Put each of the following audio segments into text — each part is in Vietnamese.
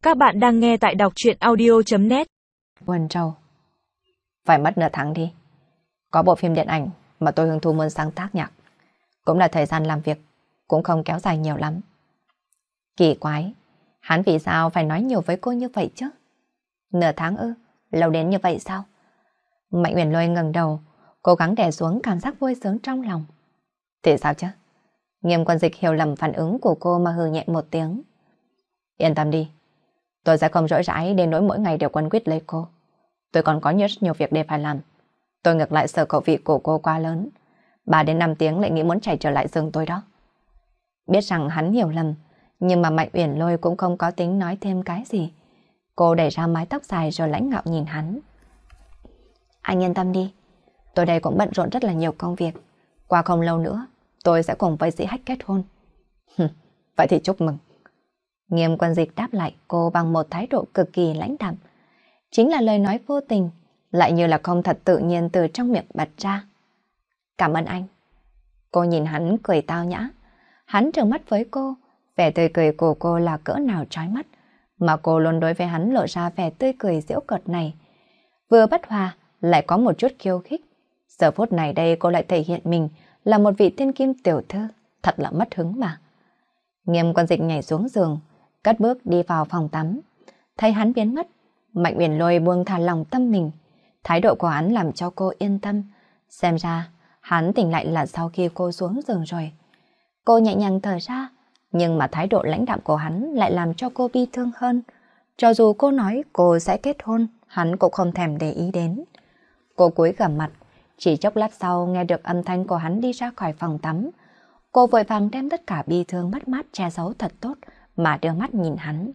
Các bạn đang nghe tại đọc truyện audio.net. Buồn trầu. Phải mất nửa tháng đi. Có bộ phim điện ảnh mà tôi hứng thú muốn sáng tác nhạc. Cũng là thời gian làm việc, cũng không kéo dài nhiều lắm. Kỳ quái, hắn vì sao phải nói nhiều với cô như vậy chứ? Nửa tháng ư? Lâu đến như vậy sao? Mạnh Uyển Lôi ngẩng đầu, cố gắng đè xuống cảm giác vui sướng trong lòng. Thì sao chứ? Nghiêm Quân Dịch hiểu lầm phản ứng của cô mà hừ nhẹ một tiếng. Yên tâm đi, tôi sẽ không rỗi rãi đến nỗi mỗi ngày đều quấn quýt lấy cô. Tôi còn có rất nhiều việc để phải làm. Tôi ngược lại sợ khẩu vị của cô quá lớn. 3 đến 5 tiếng lại nghĩ muốn chạy trở lại giường tôi đó. Biết rằng hắn hiểu lầm, nhưng mà Mạnh Uyển Lôi cũng không có tính nói thêm cái gì. Cô đẩy ra mái tóc dài rồi lãnh ngạo nhìn hắn. Anh yên tâm đi, tôi đây cũng bận rộn rất là nhiều công việc. Qua không lâu nữa, tôi sẽ cùng với Dĩ Hách kết hôn. Vậy thì chúc mừng. Nghiêm Quân Dịch đáp lại cô bằng một thái độ cực kỳ lãnh đạm. Chính là lời nói vô tình, lại như là không thật tự nhiên từ trong miệng bật ra. Cảm ơn anh. Cô nhìn hắn cười tao nhã. Hắn trừng mắt với cô, vẻ tươi cười của cô là cỡ nào trói mắt, mà cô luôn đối với hắn lộ ra vẻ tươi cười giễu cợt này. Vừa bất hòa, lại có một chút khiêu khích. Giờ phút này đây cô lại thể hiện mình là một vị thiên kim tiểu thư, thật là mất hứng mà. Nghiêm Quân Dịch nhảy xuống giường, cất bước đi vào phòng tắm. Thấy hắn biến mất, Mạnh Uyển Lôi buông thả lòng tâm mình. Thái độ của hắn làm cho cô yên tâm. Xem ra, hắn tỉnh lại là sau khi cô xuống giường rồi. Cô nhẹ nhàng thở ra, nhưng mà thái độ lãnh đạm của hắn lại làm cho cô bi thương hơn. Cho dù cô nói cô sẽ kết hôn, hắn cũng không thèm để ý đến. Cô cúi gằm mặt, chỉ chốc lát sau nghe được âm thanh của hắn đi ra khỏi phòng tắm. Cô vội vàng đem tất cả bi thương mất mát che giấu thật tốt mà đưa mắt nhìn hắn.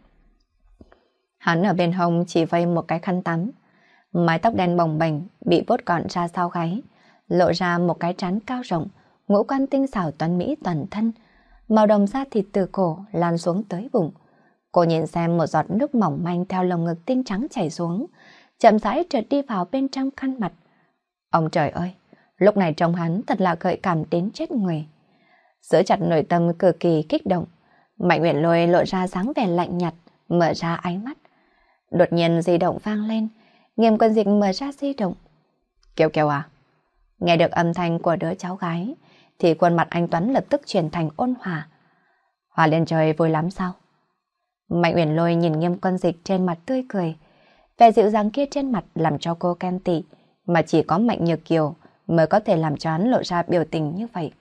Hắn ở bên hông chỉ vây một cái khăn tắm. Mái tóc đen bồng bềnh bị vuốt gọn ra sau gáy, lộ ra một cái trán cao rộng, ngũ quan tinh xảo tuấn mỹ toàn thân. Màu đồng da thịt từ cổ lan xuống tới bụng. Cô nhìn xem một giọt nước mỏng manh theo lồng ngực tinh trắng chảy xuống, chậm rãi trượt đi vào bên trong khăn mặt. Ông trời ơi, lúc này trông hắn thật là gợi cảm đến chết người. Giữ chặt nội tâm cực kỳ kích động, Mạnh Uyển Lôi lộ ra dáng vẻ lạnh nhạt, mở ra ánh mắt. Đột nhiên di động vang lên, Nghiêm Quân Dịch mở ra di động. Kiều Kiều à? Nghe được âm thanh của đứa cháu gái, thì khuôn mặt anh Tuấn lập tức chuyển thành ôn hòa. Hòa lên trời vui lắm sao? Mạnh Uyển Lôi nhìn Nghiêm Quân Dịch trên mặt tươi cười, vẻ dịu dàng kia trên mặt làm cho cô ghen tị, mà chỉ có Mạnh Nhược Kiều mới có thể làm cho hắn lộ ra biểu tình như vậy.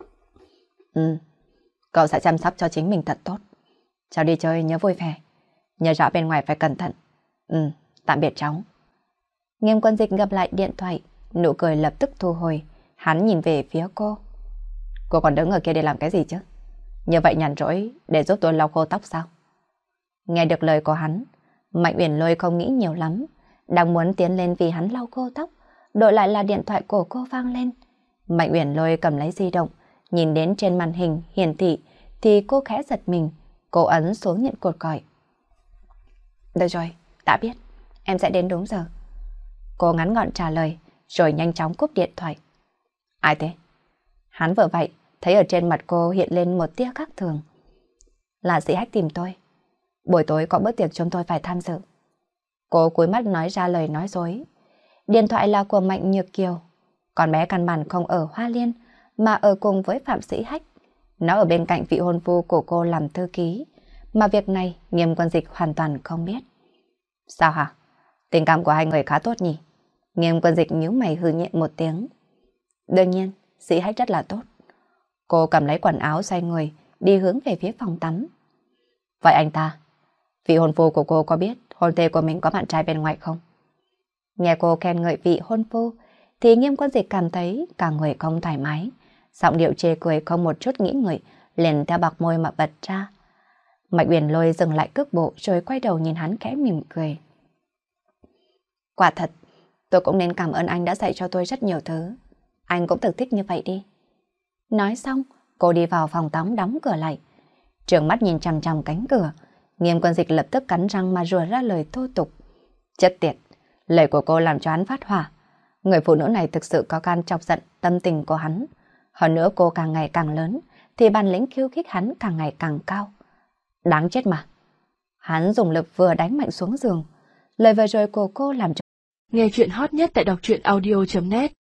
Cậu sẽ chăm sóc cho chính mình thật tốt. Cháu đi chơi nhớ vui vẻ, nhớ rõ bên ngoài phải cẩn thận. Tạm biệt cháu. Nghiêm Quân Dịch gặp lại điện thoại, nụ cười lập tức thu hồi. Hắn nhìn về phía cô. Cô còn đứng ở kia để làm cái gì chứ? Như vậy nhàn rỗi để giúp tôi lau khô tóc sao? Nghe được lời của hắn, Mạnh Uyển Lôi không nghĩ nhiều lắm, đang muốn tiến lên vì hắn lau khô tóc, đổi lại là điện thoại của cô vang lên. Mạnh Uyển Lôi cầm lấy di động, nhìn đến trên màn hình hiển thị thì cô khẽ giật mình, cô ấn xuống nhận cuộc gọi. Được rồi, đã biết, em sẽ đến đúng giờ. Cô ngắn gọn trả lời, rồi nhanh chóng cúp điện thoại. Ai thế? Hắn vừa vậy, thấy ở trên mặt cô hiện lên một tia khác thường. Là Dĩ Hách tìm tôi. Buổi tối có bữa tiệc chúng tôi phải tham dự. Cô cúi mắt nói ra lời nói dối. Điện thoại là của Mạnh Nhược Kiều. Con bé căn bản không ở Hoa Liên, mà ở cùng với Phạm Dĩ Hách. Nó ở bên cạnh vị hôn phu của cô làm thư ký, mà việc này Nghiêm Quân Dịch hoàn toàn không biết. Sao hả? Tình cảm của hai người khá tốt nhỉ? Nghiêm Quân Dịch nhíu mày hừ nhẹ một tiếng. Đương nhiên, Dĩ Hách rất là tốt. Cô cầm lấy quần áo xoay người, đi hướng về phía phòng tắm. Vậy anh ta, vị hôn phu của cô có biết hôn thê của mình có bạn trai bên ngoài không? Nghe cô khen ngợi vị hôn phu, thì Nghiêm Quân Dịch cảm thấy cả người không thoải mái. Giọng điệu chê cười không một chút nghĩ ngợi, liền theo bạc môi mà bật ra. Mạnh Uyển Lôi dừng lại cước bộ rồi quay đầu nhìn hắn khẽ mỉm cười. Quả thật, tôi cũng nên cảm ơn anh đã dạy cho tôi rất nhiều thứ. Anh cũng thực thích như vậy đi. Nói xong, cô đi vào phòng tắm đóng cửa lại. Trừng mắt nhìn chằm chằm cánh cửa, Nghiêm Quân Dịch lập tức cắn răng mà rủa ra lời thô tục. Chết tiệt, lời của cô làm cho hắn phát hỏa. Người phụ nữ này thực sự có gan chọc giận tâm tình của hắn. Hơn nữa cô càng ngày càng lớn, thì bản lĩnh khiêu khích hắn càng ngày càng cao. Đáng chết mà. Hắn dùng lực vừa đánh mạnh xuống giường. Lời vừa rồi của cô làm cho... Nghe chuyện hot nhất tại đọc truyện audio.net